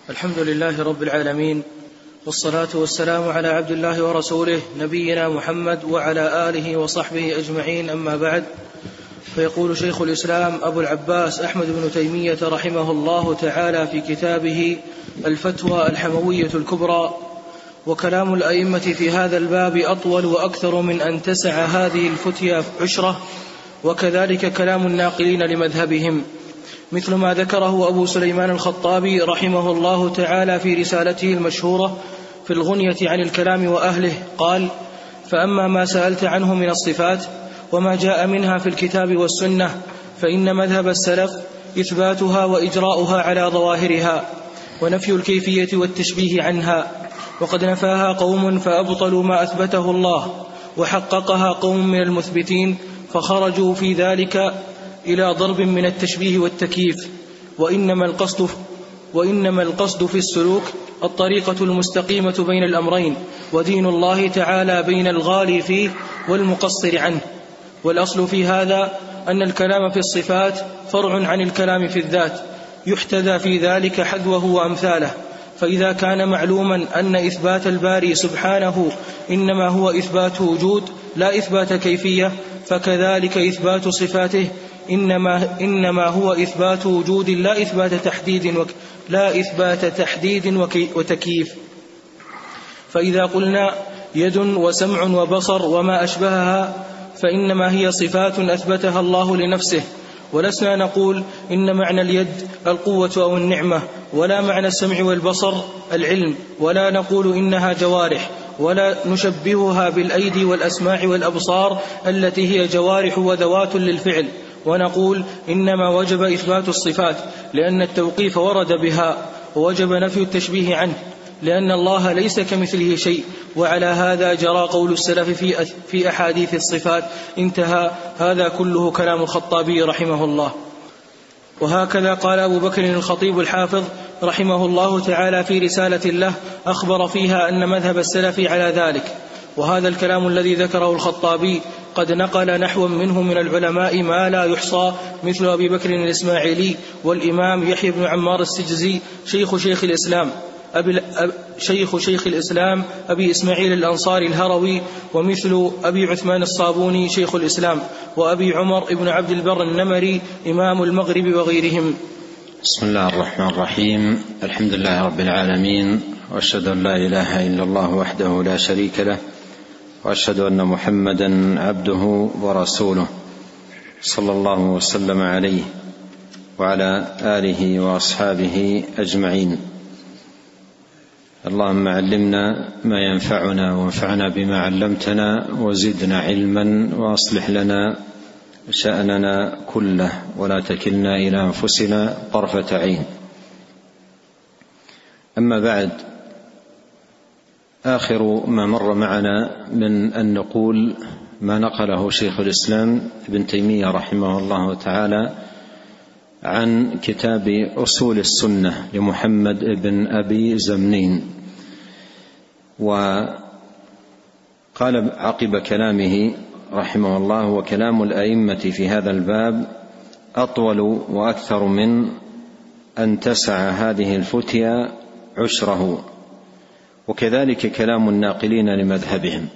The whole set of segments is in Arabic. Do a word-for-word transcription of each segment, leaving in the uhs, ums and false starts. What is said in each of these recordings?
الحمد لله رب العالمين، والصلاة والسلام على عبد الله ورسوله نبينا محمد وعلى آله وصحبه أجمعين، أما بعد. فيقول شيخ الإسلام أبو العباس أحمد بن تيمية رحمه الله تعالى في كتابه الفتوى الحموية الكبرى: وكلام الأئمة في هذا الباب أطول وأكثر من أن تسع هذه الفتيا عشرة، وكذلك كلام الناقلين لمذهبهم، مثل ما ذكره أبو سليمان الخطابي رحمه الله تعالى في رسالته المشهورة في الغنية عن الكلام وأهله. قال: فأما ما سألت عنه من الصفات وما جاء منها في الكتاب والسنة، فإن مذهب السلف إثباتها وإجراؤها على ظواهرها، ونفي الكيفية والتشبيه عنها، وقد نفاها قوم فأبطلوا ما أثبته الله، وحققها قوم من المثبتين فخرجوا في ذلك إلى ضرب من التشبيه والتكييف. وإنما القصد, وإنما القصد في السلوك الطريقة المستقيمة بين الأمرين، ودين الله تعالى بين الغالي فيه والمقصر عنه. والأصل في هذا أن الكلام في الصفات فرع عن الكلام في الذات، يحتذى في ذلك حذوه وأمثاله. فإذا كان معلوما أن إثبات الباري سبحانه إنما هو إثبات وجود لا إثبات كيفية، فكذلك إثبات صفاته إنما, إنما هو إثبات وجود لا إثبات تحديد, وك لا إثبات تحديد وتكييف. فإذا قلنا يد وسمع وبصر وما أشبهها فإنما هي صفات أثبتها الله لنفسه، ولسنا نقول إن معنى اليد القوة أو النعمة، ولا معنى السمع والبصر العلم، ولا نقول إنها جوارح، ولا نشبهها بالأيدي والأسماع والأبصار التي هي جوارح وذوات للفعل، ونقول إنما وجب إثبات الصفات لأن التوقيف ورد بها، ووجب نفي التشبيه عنه لأن الله ليس كمثله شيء. وعلى هذا جرى قول السلف في, في أحاديث الصفات. انتهى. هذا كله كلام الخطابي رحمه الله. وهكذا قال أبو بكر الخطيب الحافظ رحمه الله تعالى في رسالة له أخبر فيها أن مذهب السلف على ذلك. وهذا الكلام الذي ذكره الخطابي قد نقل نحو منه من العلماء ما لا يحصى، مثل أبي بكر الإسماعيلي والإمام يحيى بن عمار السجزي شيخ شيخ الإسلام أبي شيخ شيخ الإسلام أبي إسماعيل الأنصاري الهروي، ومثل أبي عثمان الصابوني شيخ الإسلام، وأبي عمر ابن عبد البر النمري إمام المغرب، وغيرهم. بسم الله الرحمن الرحيم. الحمد لله رب العالمين، وأشهد أن لا إله إلا الله وحده لا شريك له، وأشهد أن محمدا عبده ورسوله، صلى الله وسلم عليه وعلى آله وأصحابه أجمعين. اللهم علمنا ما ينفعنا وانفعنا بما علمتنا، وزدنا علما، وأصلح لنا شأننا كله، ولا تكلنا إلى أنفسنا طرفة عين. أما بعد، آخر ما مر معنا من أن نقول ما نقله شيخ الإسلام ابن تيمية رحمه الله تعالى عن كتاب أصول السنة لمحمد بن أبي زمنين. وقال عقب كلامه رحمه الله: وكلام الأئمة في هذا الباب أطول وأكثر من أن تسع هذه الفتيا عشره، وكذلك كلام الناقلين لمذهبهم.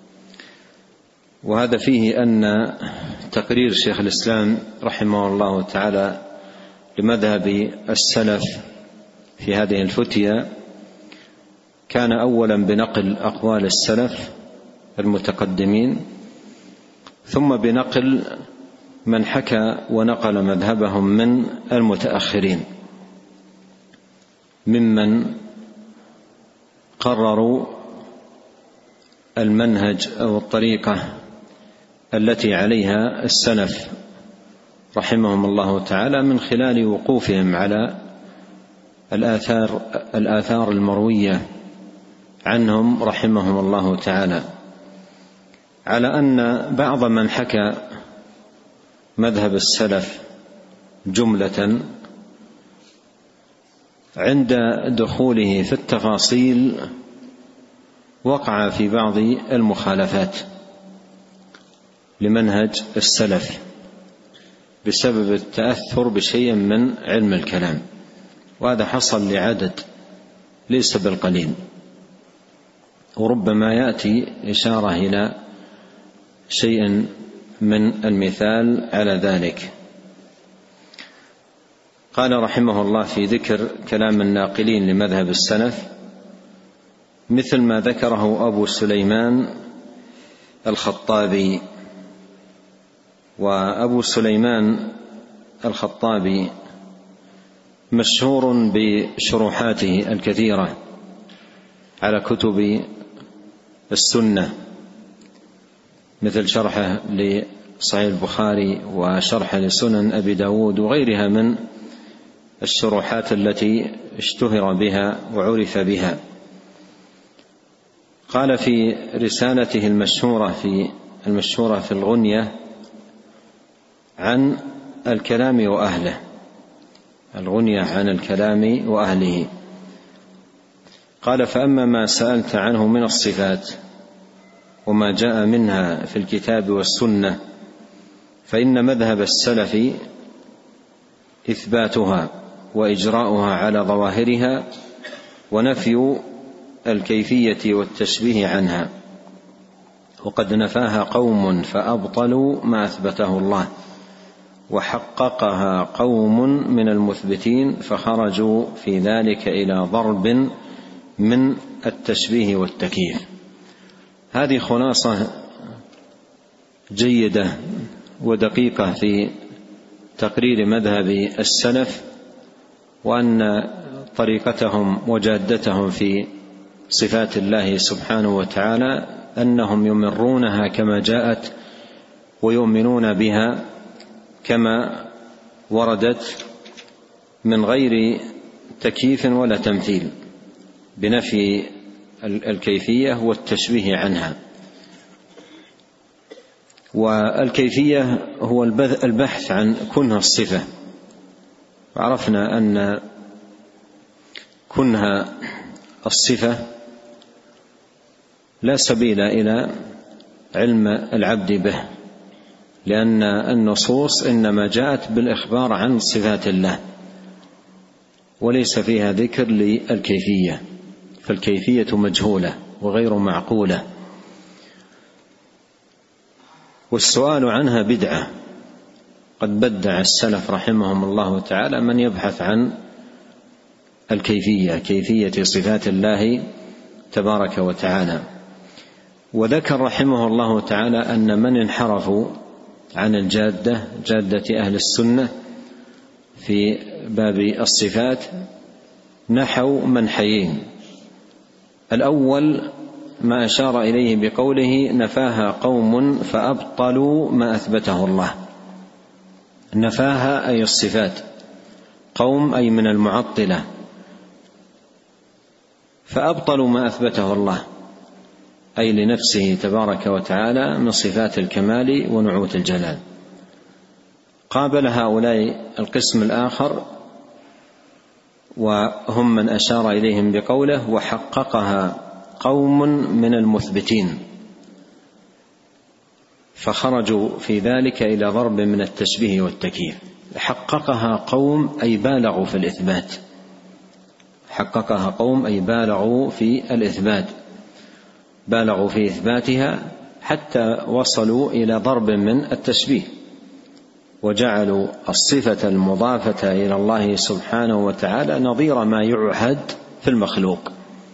وهذا فيه أن تقرير شيخ الإسلام رحمه الله تعالى لمذهب السلف في هذه الفتيا كان أولا بنقل أقوال السلف المتقدمين، ثم بنقل من حكى ونقل مذهبهم من المتأخرين ممن قرروا المنهج أو الطريقة التي عليها السلف رحمهم الله تعالى من خلال وقوفهم على الآثار الآثار المروية عنهم رحمهم الله تعالى، على أن بعض من حكى مذهب السلف جملة عند دخوله في التفاصيل وقع في بعض المخالفات لمنهج السلف بسبب التأثر بشيء من علم الكلام، وهذا حصل لعدد ليس بالقليل، وربما يأتي إشارة إلى شيء من المثال على ذلك. قال رحمه الله في ذكر كلام الناقلين لمذهب السلف: مثل ما ذكره أبو سليمان الخطابي. وأبو سليمان الخطابي مشهور بشروحاته الكثيرة على كتب السنة، مثل شرحه لصحيح البخاري وشرحه لسنن أبي داود وغيرها من الشروحات التي اشتهر بها وعرف بها. قال في رسالته المشهورة في المشهورة في الغنية عن الكلام وأهله، الغنية عن الكلام وأهله، قال: فأما ما سألت عنه من الصفات وما جاء منها في الكتاب والسنة فإن مذهب السلف إثباتها وإجراؤها على ظواهرها ونفي الكيفية والتشبيه عنها، وقد نفاها قوم فأبطلوا ما أثبته الله، وحققها قوم من المثبتين فخرجوا في ذلك إلى ضرب من التشبيه والتكييف. هذه خلاصة جيدة ودقيقة في تقرير مذهب السلف، وأن طريقتهم وجادتهم في صفات الله سبحانه وتعالى أنهم يمرونها كما جاءت ويؤمنون بها كما وردت من غير تكييف ولا تمثيل، بنفي الكيفية والتشبيه عنها. والكيفية هو البحث عن كنه الصفة، وعرفنا أن كنه الصفة لا سبيل إلى علم العبد به، لأن النصوص إنما جاءت بالإخبار عن صفات الله وليس فيها ذكر للكيفية، فالكيفية مجهولة وغير معقولة، والسؤال عنها بدعة. قد بدع السلف رحمهم الله تعالى من يبحث عن الكيفية، كيفية صفات الله تبارك وتعالى. وذكر رحمه الله تعالى أن من انحرفوا عن الجادة، جادة أهل السنة في باب الصفات، نحوا منحيين. الأول ما أشار إليه بقوله: نفاها قوم فأبطلوا ما أثبته الله. نفاها أي الصفات، قوم أي من المعطلة، فأبطلوا ما أثبته الله أي لنفسه تبارك وتعالى من صفات الكمال ونعوت الجلال. قابل هؤلاء القسم الآخر وهم من أشار إليهم بقوله: وحققها قوم من المثبتين فخرجوا في ذلك إلى ضرب من التشبيه والتكييف. حققها قوم أي بالغوا في الإثبات، حققها قوم أي بالغوا في الإثبات، بالغوا في إثباتها حتى وصلوا إلى ضرب من التشبيه، وجعلوا الصفة المضافة إلى الله سبحانه وتعالى نظير ما يعهد في المخلوق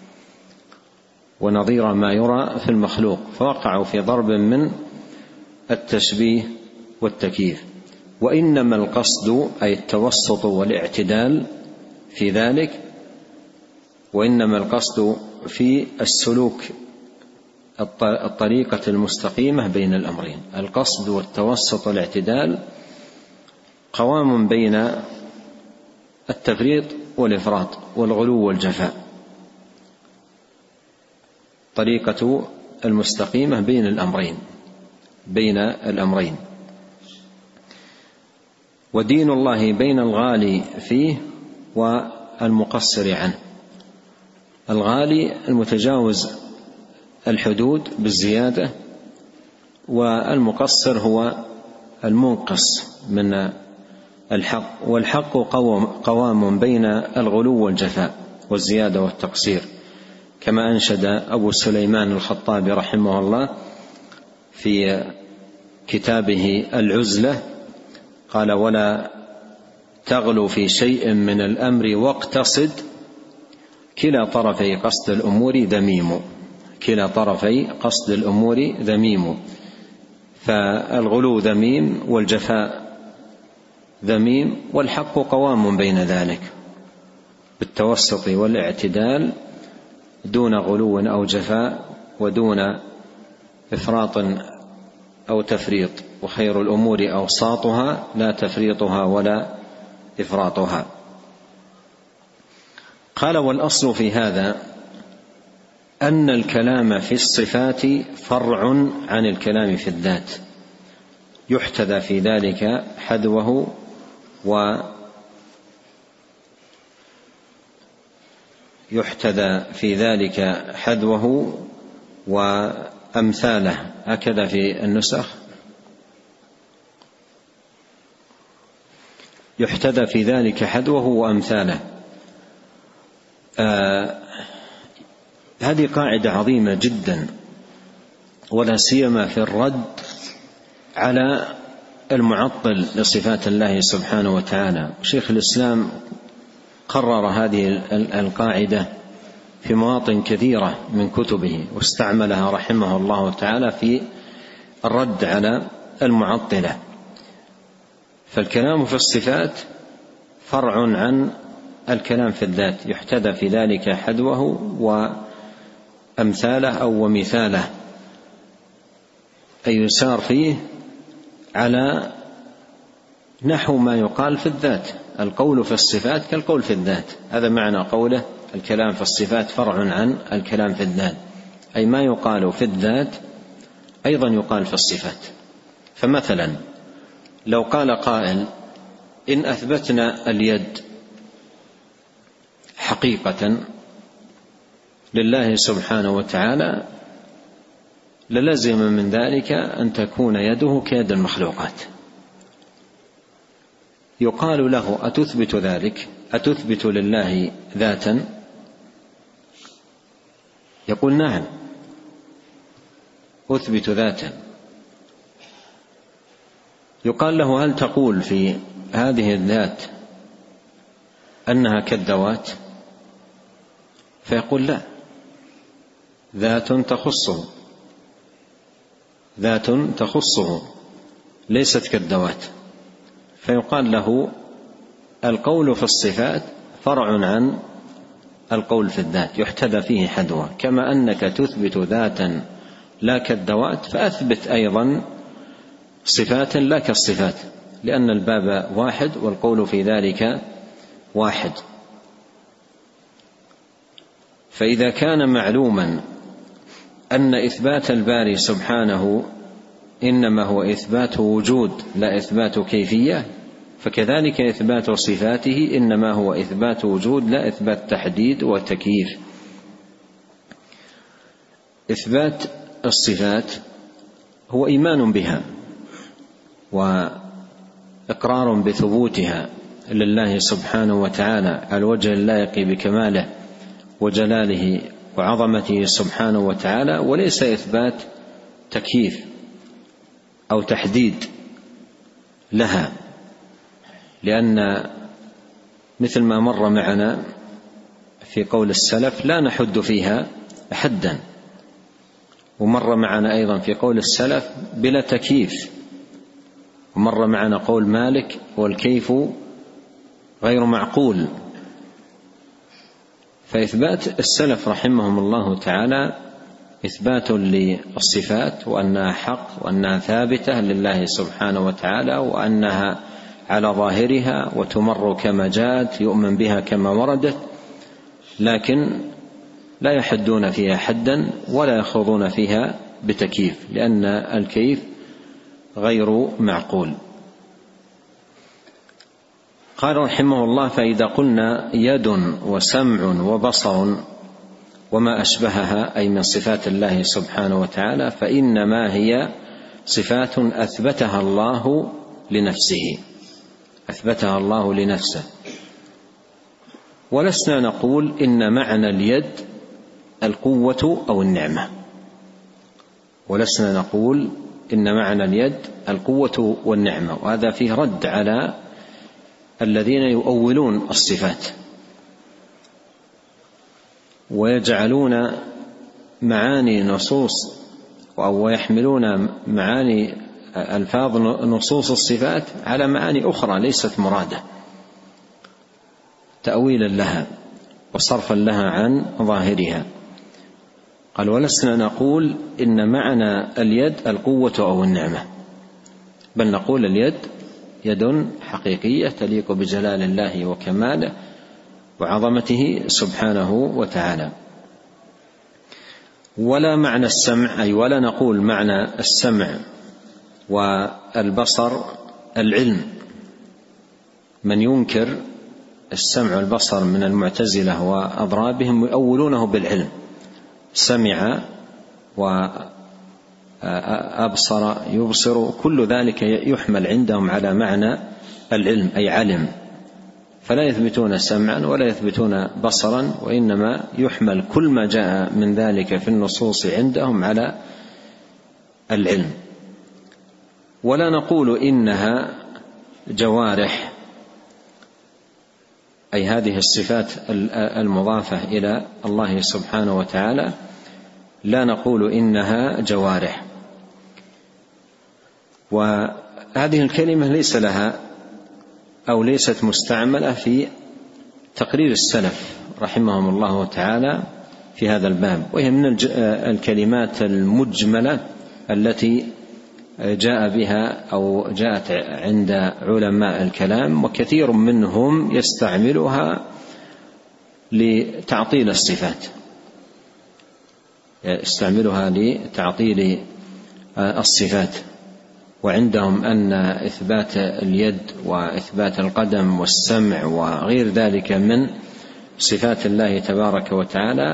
ونظير ما يرى في المخلوق، فوقعوا في ضرب من التشبيه والتكييف. وإنما القصد أي التوسط والاعتدال في ذلك، وإنما القصد في السلوك الطريقة المستقيمة بين الأمرين. القصد والتوسط والاعتدال قوام بين التفريط والإفراط والغلو والجفاء، طريقة المستقيمة بين الأمرين بين الأمرين ودين الله بين الغالي فيه والمقصر عنه. الغالي المتجاوز الحدود بالزيادة، والمقصر هو المنقص من الحق. والحق قوام بين الغلو والجفاء، والزيادة والتقصير، كما أنشد أبو سليمان الخطابي رحمه الله في كتابه العزلة قال: ولا تغلو في شيء من الأمر واقتصد، كلا طرفي قصد الأمور ذميم، كلا طرفي قصد الأمور ذميم. فالغلو ذميم والجفاء ذميم، والحق قوام بين ذلك بالتوسط والاعتدال دون غلو أو جفاء ودون إفراط أو تفريط، وخير الأمور أوساطها لا تفريطها ولا إفراطها. قال: والأصل في هذا أن الكلام في الصفات فرع عن الكلام في الذات، يحتذى في ذلك حذوه و يحتذى في ذلك حذوه وأمثاله، هكذا في النسخ، يحتذى في ذلك حذوه وأمثاله. آه هذه قاعدة عظيمة جدا، ولا سيما في الرد على المعطل لصفات الله سبحانه وتعالى. شيخ الإسلام قرر هذه القاعدة في مواطن كثيرة من كتبه، واستعملها رحمه الله تعالى في الرد على المعطلة. فالكلام في الصفات فرع عن الكلام في الذات، يحتذى في ذلك حذوه وأمثاله أو ومثاله، أي يسار فيه على نحو ما يقال في الذات. القول في الصفات كالقول في الذات، هذا معنى قوله الكلام في الصفات فرع عن الكلام في الذات، أي ما يقال في الذات أيضا يقال في الصفات. فمثلا لو قال قائل: إن أثبتنا اليد حقيقة لله سبحانه وتعالى للزم من ذلك أن تكون يده كيد المخلوقات. يقال له: أتثبت ذلك؟ أتثبت لله ذاتا؟ يقول: نعم أثبت ذاتا. يقال له: هل تقول في هذه الذات أنها كالذوات؟ فيقول: لا، ذات تخصه، ذات تخصه ليست كالذوات. فيقال له: القول في الصفات فرع عن القول في الذات، يحتذى فيه حذوه. كما أنك تثبت ذاتا لا كالذوات، فأثبت أيضا صفات لا كالصفات، لأن الباب واحد والقول في ذلك واحد. فإذا كان معلوما أن إثبات الباري سبحانه إنما هو إثبات وجود لا إثبات كيفية، فكذلك إثبات صفاته إنما هو إثبات وجود لا إثبات تحديد وتكييف. إثبات الصفات هو إيمان بها وإقرار بثبوتها لله سبحانه وتعالى على الوجه اللائق بكماله وجلاله وعظمته سبحانه وتعالى، وليس إثبات تكييف أو تحديد لها، لأن مثل ما مر معنا في قول السلف لا نحد فيها حدا، ومر معنا أيضا في قول السلف بلا تكييف، ومر معنا قول مالك والكيف غير معقول. فإثبات السلف رحمهم الله تعالى إثبات للصفات وأنها حق وأنها ثابتة لله سبحانه وتعالى، وأنها على ظاهرها وتمر كما جاءت، يؤمن بها كما وردت، لكن لا يحدون فيها حدا ولا يخوضون فيها بتكييف، لأن الكيف غير معقول. قال رحمه الله: فإذا قلنا يد وسمع وبصر وما أشبهها أي من صفات الله سبحانه وتعالى، فإنما هي صفات أثبتها الله لنفسه، أثبتها الله لنفسه. ولسنا نقول إن معنى اليد القوة أو النعمة، ولسنا نقول إن معنى اليد القوة والنعمة، وهذا فيه رد على الذين يؤولون الصفات ويجعلون معاني نصوص أو يحملون معاني ألفاظ نصوص الصفات على معاني أخرى ليست مرادة، تأويلا لها وصرفا لها عن ظاهرها. قال ولسنا نقول إن معنى اليد القوة أو النعمة، بل نقول اليد يد حقيقية تليق بجلال الله وكماله وعظمته سبحانه وتعالى. ولا معنى السمع، أي ولا نقول معنى السمع والبصر العلم. من ينكر السمع والبصر من المعتزلة وأضرابهم يؤولونه بالعلم، سمع وأبصر يبصر، كل ذلك يحمل عندهم على معنى العلم أي علم، فلا يثبتون سمعا ولا يثبتون بصرا، وإنما يحمل كل ما جاء من ذلك في النصوص عندهم على العلم. ولا نقول إنها جوارح، أي هذه الصفات المضافة إلى الله سبحانه وتعالى لا نقول إنها جوارح. وهذه الكلمة ليس لها أو ليست مستعملة في تقرير السلف رحمهم الله تعالى في هذا الباب، وهي من الكلمات المجملة التي جاء بها أو جاءت عند علماء الكلام، وكثير منهم يستعملها لتعطيل الصفات، يستعملها لتعطيل الصفات، وعندهم أن إثبات اليد وإثبات القدم والسمع وغير ذلك من صفات الله تبارك وتعالى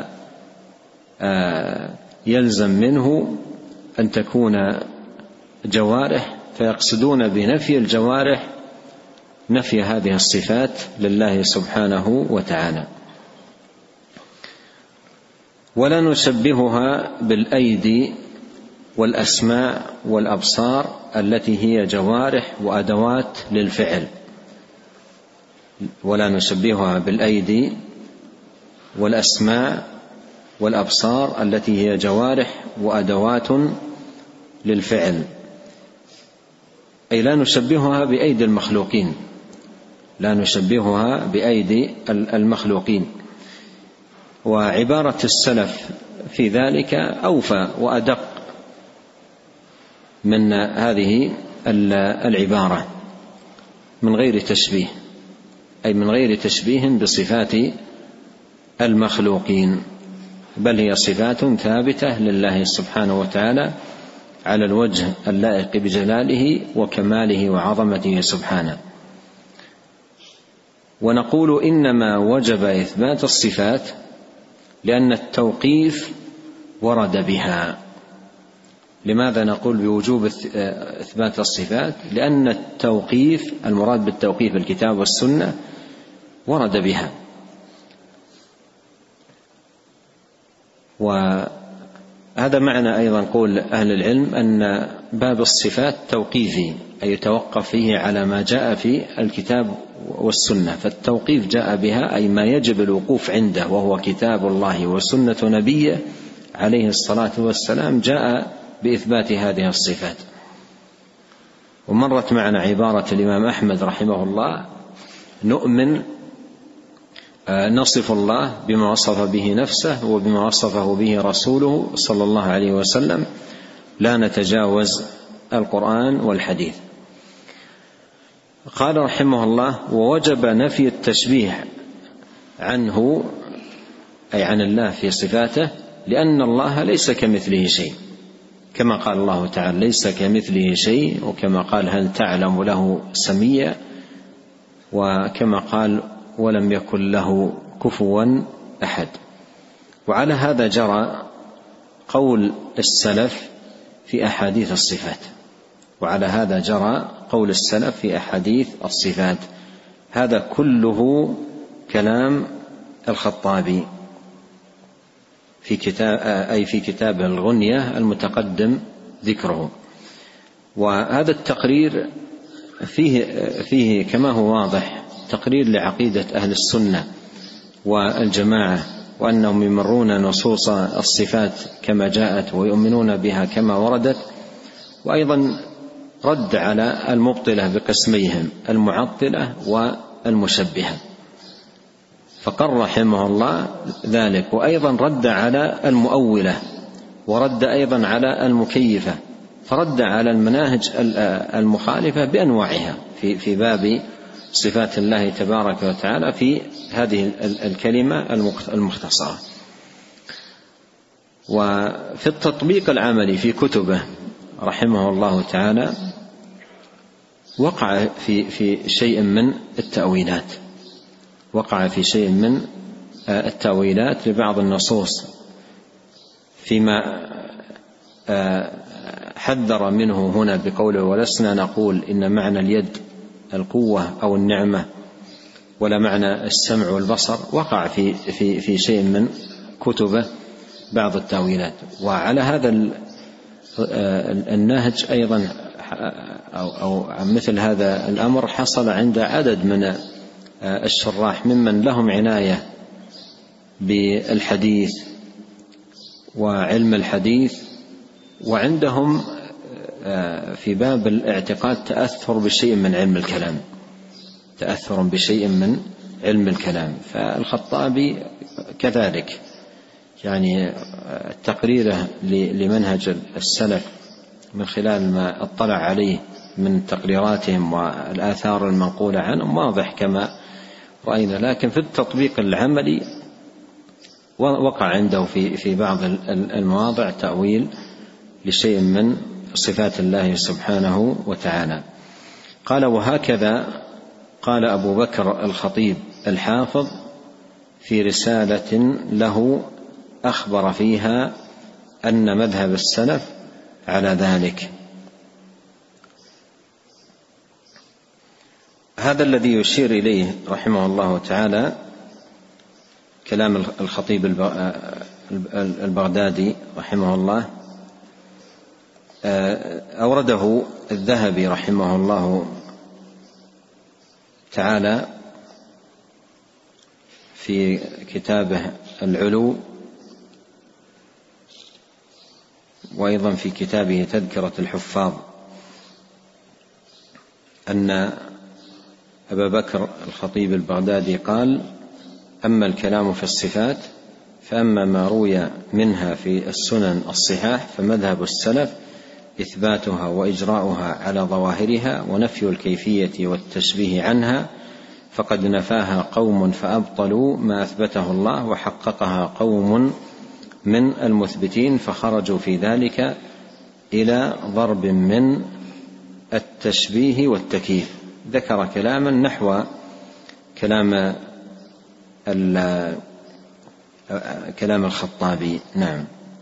يلزم منه أن تكون جوارح، فيقصدون بنفي الجوارح نفي هذه الصفات لله سبحانه وتعالى. ولا نشبهها بالأيدي والأسماع والأبصار التي هي جوارح وأدوات للفعل، ولا نشبهها بالأيدي والأسماع والأبصار التي هي جوارح وأدوات للفعل، أي لا نشبهها بأيدي المخلوقين، لا نشبهها بأيدي المخلوقين. وعبارة السلف في ذلك أوفى وأدق من هذه العبارة، من غير تشبيه، أي من غير تشبيه بصفات المخلوقين، بل هي صفات ثابتة لله سبحانه وتعالى على الوجه اللائق بجلاله وكماله وعظمته سبحانه. ونقول إنما وجب إثبات الصفات لأن التوقيف ورد بها. لماذا نقول بوجوب إثبات الصفات؟ لأن التوقيف، المراد بالتوقيف الكتاب والسنة، ورد بها. وهذا معنى أيضا قول أهل العلم أن باب الصفات توقيفي، أي يتوقف فيه على ما جاء في الكتاب والسنة، فالتوقيف جاء بها أي ما يجب الوقوف عنده، وهو كتاب الله وسنة نبيه عليه الصلاة والسلام، جاء بإثبات هذه الصفات. ومرت معنا عبارة الإمام أحمد رحمه الله: نؤمن نصف الله بما وصف به نفسه وبما وصفه به رسوله صلى الله عليه وسلم، لا نتجاوز القرآن والحديث. قال رحمه الله: ووجب نفي التشبيه عنه، أي عن الله في صفاته، لأن الله ليس كمثله شيء، كما قال الله تعالى: ليس كمثله شيء، وكما قال: هل تعلم له سميا، وكما قال: ولم يكن له كفوا أحد. وعلى هذا جرى قول السلف في أحاديث الصفات، وعلى هذا جرى قول السلف في أحاديث الصفات. هذا كله كلام الخطابي في كتاب أي في كتابه الغنية المتقدم ذكره. وهذا التقرير فيه فيه كما هو واضح تقرير لعقيدة أهل السنة والجماعة، وأنهم يمرون نصوص الصفات كما جاءت ويؤمنون بها كما وردت، وأيضا رد على المبطلة بقسميهم المعطلة والمشبهة، فقر رحمه الله ذلك. وأيضا رد على المؤولة، ورد أيضا على المكيفة، فرد على المناهج المخالفة بأنواعها في في باب صفات الله تبارك وتعالى في هذه الكلمة المختصرة. وفي التطبيق العملي في كتبه رحمه الله تعالى وقع في في شيء من التأويلات وقع في شيء من التأويلات لبعض النصوص فيما حذر منه هنا بقوله: ولسنا نقول إن معنى اليد القوة أو النعمة ولا معنى السمع والبصر. وقع في في في شيء من كتبه بعض التأويلات. وعلى هذا النهج أيضا أو أو مثل هذا الأمر حصل عند عدد من الشراح ممن لهم عناية بالحديث وعلم الحديث، وعندهم في باب الاعتقاد تأثر بشيء من علم الكلام تأثر بشيء من علم الكلام. فالخطابي كذلك، يعني تقريره لمنهج السلف من خلال ما اطلع عليه من تقريراتهم والآثار المنقولة عنهم واضح كما رأينا، لكن في التطبيق العملي وقع عنده في في بعض المواضع تأويل لشيء من صفات الله سبحانه وتعالى. قال: وهكذا قال أبو بكر الخطيب الحافظ في رسالة له أخبر فيها أن مذهب السلف على ذلك. هذا الذي يشير إليه رحمه الله تعالى كلام الخطيب البغدادي رحمه الله، أورده الذهبي رحمه الله تعالى في كتابه العلو، وأيضا في كتابه تذكرة الحفاظ، أن أبا بكر الخطيب البغدادي قال: أما الكلام في الصفات فأما ما روي منها في السنن الصحاح فمذهب السلف إثباتها وإجراؤها على ظواهرها ونفي الكيفية والتشبيه عنها، فقد نفاها قوم فأبطلوا ما أثبته الله، وحققها قوم من المثبتين فخرجوا في ذلك إلى ضرب من التشبيه والتكييف. ذكر كلاما نحو كلام كلام الخطابي. نعم.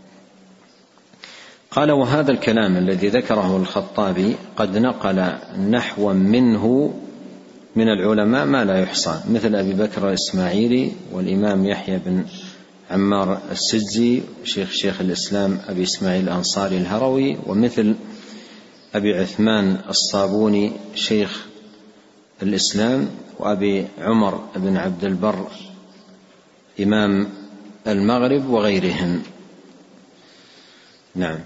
قال: وهذا الكلام الذي ذكره الخطابي قد نقل نحوا منه من العلماء ما لا يحصى، مثل أبي بكر الإسماعيلي والإمام يحيى بن عمار السجزي شيخ شيخ الإسلام أبي إسماعيل الأنصاري الهروي، ومثل أبي عثمان الصابوني شيخ الإسلام، وأبي عمر بن عبد البر إمام المغرب، وغيرهم. نعم.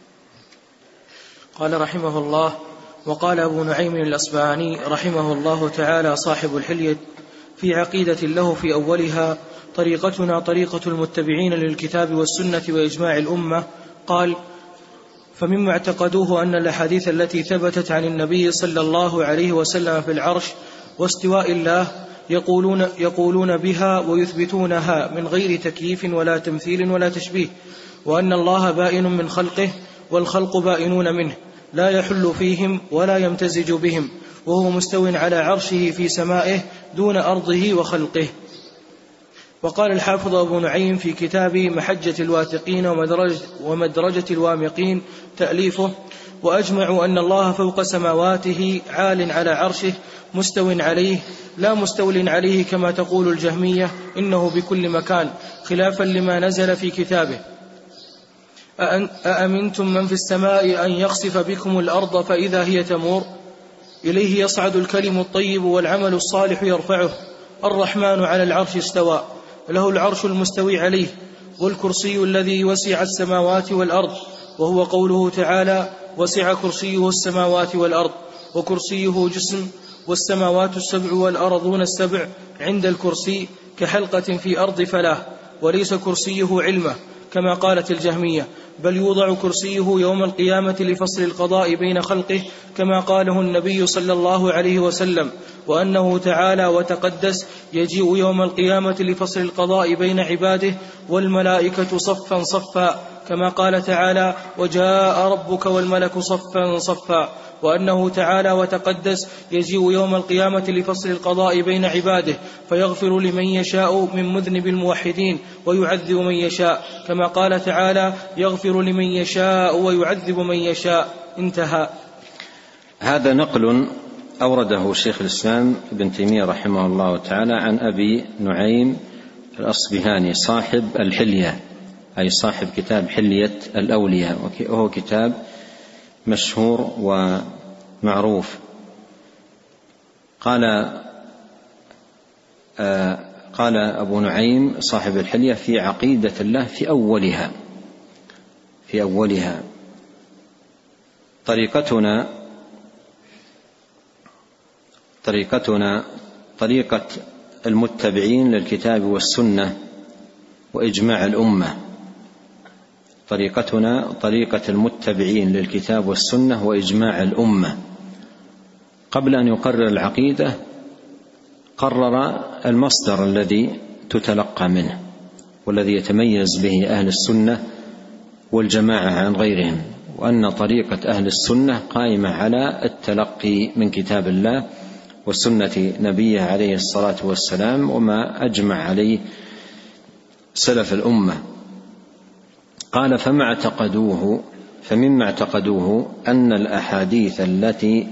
قال رحمه الله: وقال أبو نعيم الأصبهاني رحمه الله تعالى صاحب الحلية في عقيدة له في أولها: طريقتنا طريقة المتبعين للكتاب والسنة وإجماع الأمة. قال: فمما اعتقدوه أن الأحاديث التي ثبتت عن النبي صلى الله عليه وسلم في العرش واستواء الله يقولون, يقولون بها ويثبتونها من غير تكييف ولا تمثيل ولا تشبيه، وأن الله بائن من خلقه والخلق بائنون منه، لا يحل فيهم ولا يمتزج بهم، وهو مستو على عرشه في سمائه دون أرضه وخلقه. وقال الحافظ أبو نعيم في كتابه محجة الواثقين ومدرجة, ومدرجة الوامقين تأليفه: وأجمعوا أن الله فوق سماواته عال على عرشه مستو عليه لا مستول عليه كما تقول الجهمية إنه بكل مكان، خلافا لما نزل في كتابه: أأمنتم من في السماء أن يخسف بكم الأرض فإذا هي تمور. إليه يصعد الكلم الطيب والعمل الصالح يرفعه. الرحمن على العرش استوى، له العرش المستوي عليه، والكرسي الذي وسع السماوات والأرض، وهو قوله تعالى: وسع كرسيه السماوات والأرض. وكرسيه جسم، والسماوات السبع والأرضون السبع عند الكرسي كحلقة في أرض فلاه، وليس كرسيه علمه كما قالت الجهمية، بل يوضع كرسيه يوم القيامة لفصل القضاء بين خلقه كما قاله النبي صلى الله عليه وسلم، وأنه تعالى وتقدس يجيء يوم القيامة لفصل القضاء بين عباده والملائكة صفا صفا كما قال تعالى: وجاء ربك والملك صفا صفا. وأنه تعالى وتقدس يجيء يوم القيامة لفصل القضاء بين عباده فيغفر لمن يشاء من مذنب الموحدين ويعذب من يشاء كما قال تعالى: يغفر لمن يشاء ويعذب من يشاء. انتهى. هذا نقل أورده شيخ الإسلام ابن تيمية رحمه الله تعالى عن أبي نعيم الأصبهاني صاحب الحلية، أي صاحب كتاب حلية الأولياء، وهو كتاب مشهور ومعروف. قال آه قال أبو نعيم صاحب الحلية: في عقيدة الله في أولها في أولها طريقتنا طريقتنا طريقة المتبعين للكتاب والسنة وإجماع الأمة طريقتنا طريقة المتبعين للكتاب والسنة وإجماع الأمة. قبل أن يقرر العقيدة قرر المصدر الذي تتلقى منه والذي يتميز به أهل السنة والجماعة عن غيرهم، وأن طريقة أهل السنة قائمة على التلقي من كتاب الله وسنة نبيه عليه الصلاة والسلام وما أجمع عليه سلف الأمة. قال: فما اعتقدوه فمما اعتقدوه أن الأحاديث التي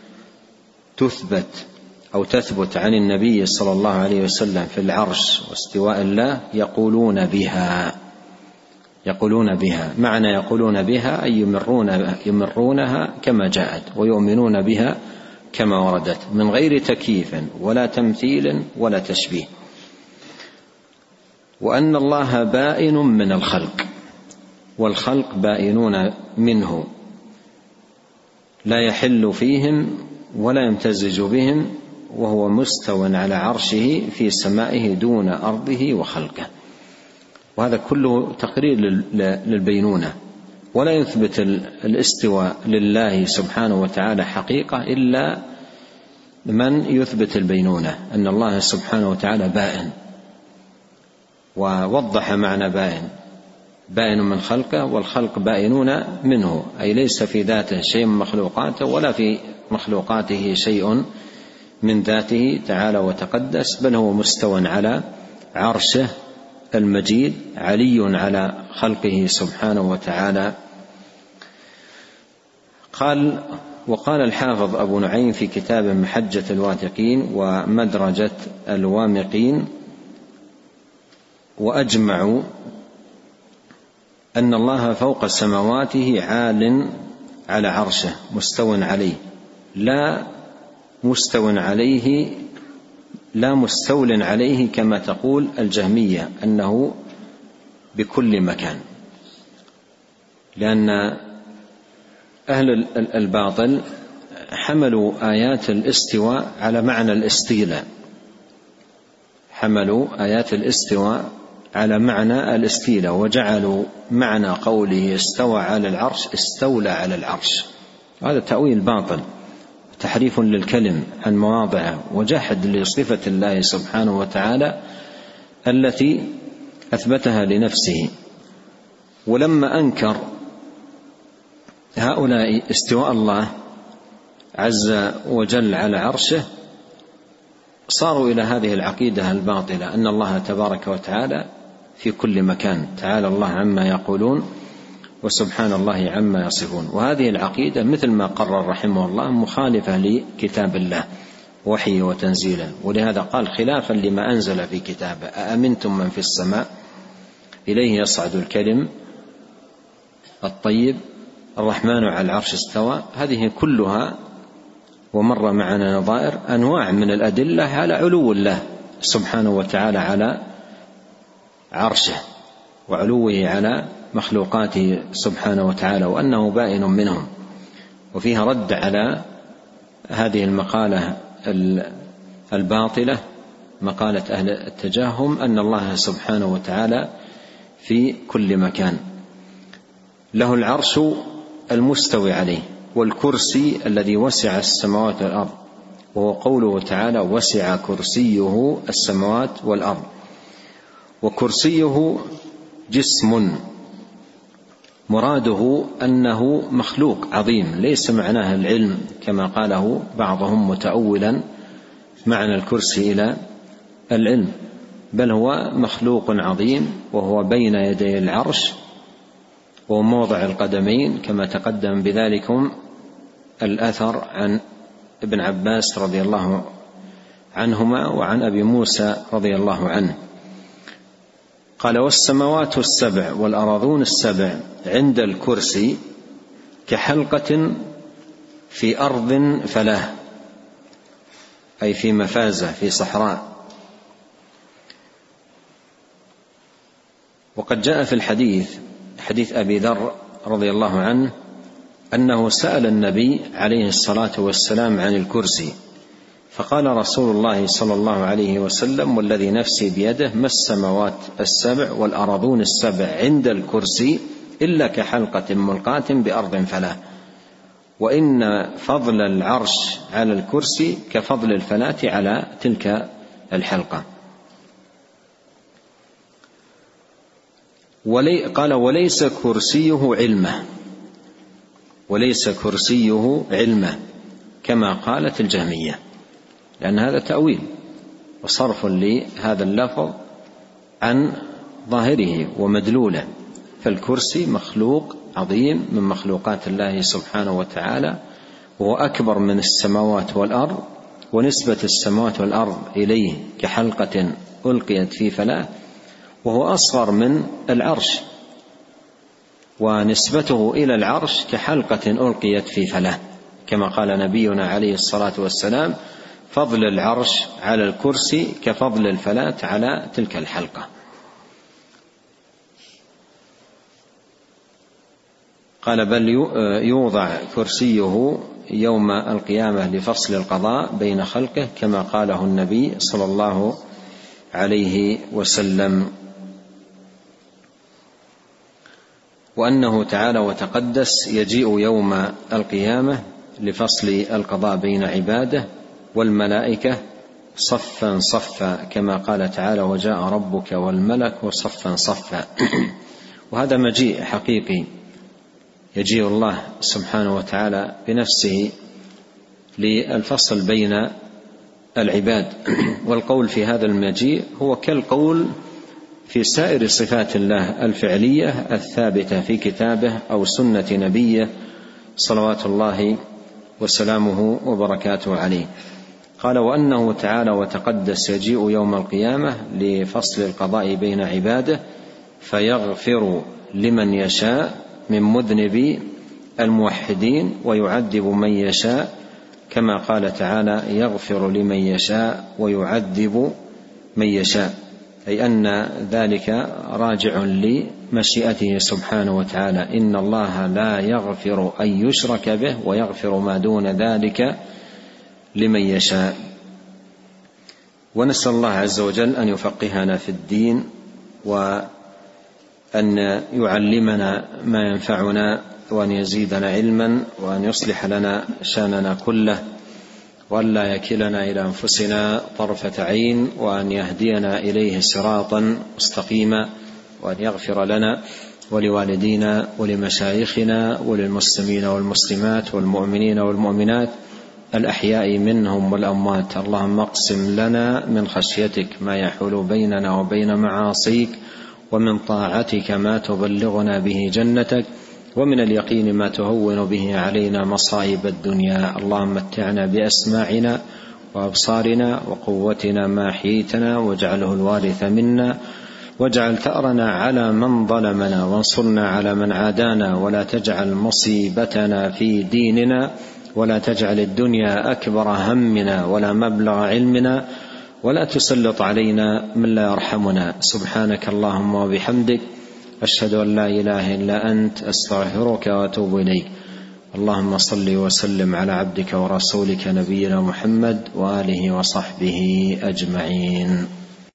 تثبت أو تثبت عن النبي صلى الله عليه وسلم في العرش واستواء الله يقولون بها يقولون بها معنى يقولون بها أي يمرون يمرونها كما جاءت ويؤمنون بها كما وردت من غير تكييف ولا تمثيل ولا تشبيه، وأن الله بائن من الخلق والخلق بائنون منه لا يحل فيهم ولا يمتزج بهم، وهو مستو على عرشه في سمائه دون أرضه وخلقه. وهذا كله تقرير للبينونة، ولا يثبت الاستواء لله سبحانه وتعالى حقيقة إلا من يثبت البينونة، أن الله سبحانه وتعالى بائن، ووضح معنى بائن بائن من خلقه والخلق بائنون منه، أي ليس في ذاته شيء من مخلوقاته ولا في مخلوقاته شيء من ذاته تعالى وتقدس، بل هو مستوى على عرشه المجيد علي على خلقه سبحانه وتعالى. قال وقال الحافظ أبو نعيم في كتاب محجة الواثقين ومدرجة الوامقين: وأجمعوا أن الله فوق سماواته عال على عرشه مستو عليه لا مستو عليه لا مستول عليه كما تقول الجهمية أنه بكل مكان، لأن أهل الباطل حملوا آيات الاستواء على معنى الاستيلاء حملوا آيات الاستواء على معنى الاستيلاء وجعلوا معنى قوله استوى على العرش استولى على العرش. هذا تأويل باطل، تحريف للكلم عن مواضعه، وجحد لصفة الله سبحانه وتعالى التي أثبتها لنفسه. ولما أنكر هؤلاء استواء الله عز وجل على عرشه صاروا إلى هذه العقيدة الباطلة أن الله تبارك وتعالى في كل مكان، تعالى الله عما يقولون وسبحان الله عما يصفون. وهذه العقيدة مثل ما قرر رحمه الله مخالفة لكتاب الله وحيه وتنزيله، ولهذا قال خلافا لما أنزل في كتابه: أأمنتم من في السماء إليه يصعد الكلم الطيب الرحمن على العرش استوى. هذه كلها ومر معنا نظائر أنواع من الأدلة على علو الله سبحانه وتعالى على عرشه وعلوه على مخلوقاته سبحانه وتعالى، وأنه بائن منهم. وفيها رد على هذه المقالة الباطلة، مقالة أهل التجاهم، أن الله سبحانه وتعالى في كل مكان، له العرش المستوي عليه والكرسي الذي وسع السماوات والأرض، وهو قوله تعالى: وسع كرسيه السماوات والأرض. وكرسيه جسم مراده أنه مخلوق عظيم، ليس معناه العلم كما قاله بعضهم متأولا معنى الكرسي إلى العلم، بل هو مخلوق عظيم، وهو بين يدي العرش وهو موضع القدمين، كما تقدم بذلكم الأثر عن ابن عباس رضي الله عنهما وعن أبي موسى رضي الله عنه. قال: والسماوات السبع والأراضون السبع عند الكرسي كحلقة في أرض فلاه، أي في مفازة في صحراء. وقد جاء في الحديث حديث أبي ذر رضي الله عنه أنه سأل النبي عليه الصلاة والسلام عن الكرسي، فقال رسول الله صلى الله عليه وسلم: والذي نفسي بيده ما السماوات السبع والأراضون السبع عند الكرسي إلا كحلقة ملقاة بأرض فلاة، وإن فضل العرش على الكرسي كفضل الفلاة على تلك الحلقة. ولي قال: وليس كرسيه علمه، وليس كرسيه علمه كما قالت الجهمية، لأن هذا تأويل وصرف لهذا اللفظ عن ظاهره ومدلوله. فالكرسي مخلوق عظيم من مخلوقات الله سبحانه وتعالى، وهو أكبر من السماوات والأرض، ونسبة السماوات والأرض إليه كحلقة ألقيت في فلاة، وهو أصغر من العرش، ونسبته إلى العرش كحلقة ألقيت في فلاة، كما قال نبينا عليه الصلاة والسلام: فضل العرش على الكرسي كفضل الفلاة على تلك الحلقة. قال: بل يوضع كرسيه يوم القيامة لفصل القضاء بين خلقه، كما قاله النبي صلى الله عليه وسلم. وأنه تعالى وتقدس يجيء يوم القيامة لفصل القضاء بين عباده والملائكة صفا صفا، كما قال تعالى: وجاء ربك والملك صفا صفا. وهذا مجيء حقيقي، يجيء الله سبحانه وتعالى بنفسه للفصل بين العباد. والقول في هذا المجيء هو كالقول في سائر صفات الله الفعلية الثابتة في كتابه أو سنة نبيه صلوات الله وسلامه وبركاته عليه. قال: وأنه تعالى وتقدس يجيء يوم القيامة لفصل القضاء بين عباده فيغفر لمن يشاء من مذنبي الموحدين ويعذب من يشاء، كما قال تعالى: يغفر لمن يشاء ويعذب من يشاء، أي أن ذلك راجع لمشيئته سبحانه وتعالى. إن الله لا يغفر أن يشرك به ويغفر ما دون ذلك لمن يشاء. ونسأل الله عز وجل أن يفقهنا في الدين، وأن يعلمنا ما ينفعنا، وأن يزيدنا علما، وأن يصلح لنا شأننا كله، وأن لا يكلنا إلى أنفسنا طرفة عين، وأن يهدينا إليه صراطا مستقيما، وأن يغفر لنا ولوالدينا ولمشايخنا وللمسلمين والمسلمات والمؤمنين والمؤمنات الأحياء منهم والأموات. اللهم اقسم لنا من خشيتك ما يحول بيننا وبين معاصيك، ومن طاعتك ما تبلغنا به جنتك، ومن اليقين ما تهون به علينا مصائب الدنيا. اللهم متعنا بأسماعنا وأبصارنا وقوتنا ما أحييتنا، واجعله الوارث منا، واجعل ثأرنا على من ظلمنا، وانصرنا على من عادانا، ولا تجعل مصيبتنا في ديننا، ولا تجعل الدنيا أكبر همنا ولا مبلغ علمنا، ولا تسلط علينا من لا يرحمنا. سبحانك اللهم وبحمدك، أشهد أن لا إله إلا أنت، أستغفرك وأتوب إليك. اللهم صل وسلم على عبدك ورسولك نبينا محمد وآله وصحبه أجمعين.